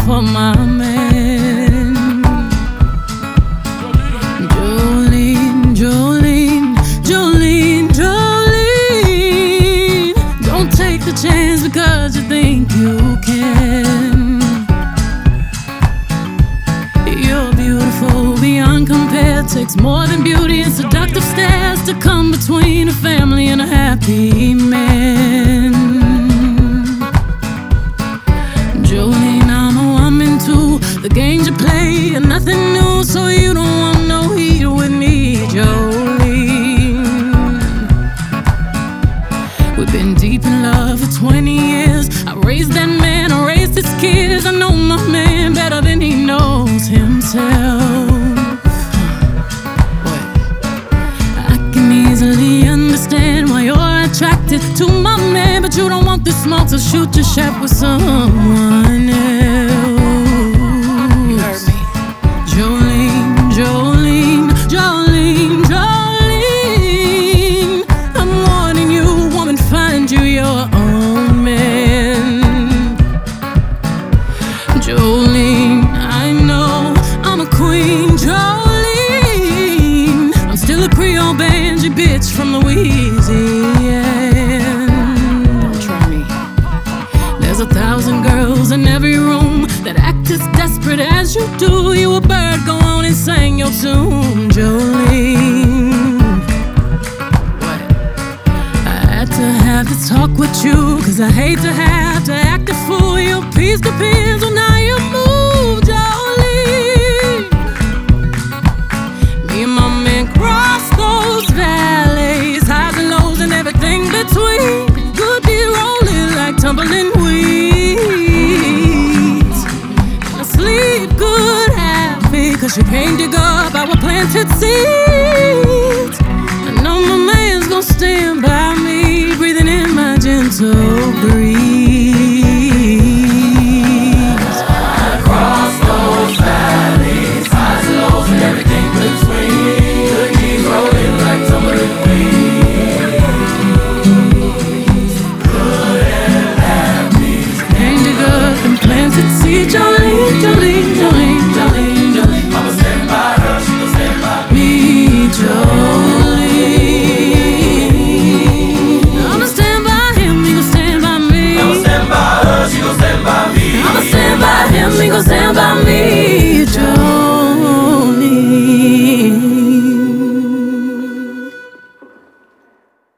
for my man. Jolene, Jolene, Jolene, Jolene. Don't take the chance because you think you can. You're beautiful beyond compare. Takes more than beauty and seductive stares to come between a family and a happy man. Jolene, I'm a woman too. The games you play are nothing new, so you don't want no heat with me, Jolene. We've been deep in love for 20 years. I raised that man, I raised his kids. I know my man better than he knows himself. I can easily understand why you're attracted to my man, but you don't want the smoke, so shoot your shot with someone else. You heard me. Jolene, Jolene, Jolene, Jolene. I'm warning you, woman, find you your own man. Jolene, I know I'm a queen, Jolene. I'm still a Creole banjo bitch from Louisiana. Don't try me. There's 1,000 girls in every room that act as desperate as you do. You a bird, go on and sing your tune, Jolene. What? I had to have this talk with you, cause I hate to have to act a fool. Your piece depends on how you move, Jolene. Me and my man cross those valleys, highs and lows and everything between. Good be rolling like tumbling weeds. And I sleep good happy, cause you can't dig up our planted seeds. I know my man's gonna stand by me, breathing in my gentle breeze. Across those valleys, highs and lows and everything between. Good keep rolling like tumbling weeds. Good and happy. Can't dig up and planted seeds. Jolene, Jolene, Jolene, Jolene, Jolene. I'ma stand by her, she gon' stand by me. Me, Jolene. I'ma stand by him, he gon' stand by me. I'ma stand by her, she gon' stand by me. I'ma stand by him, he gon' stand by me.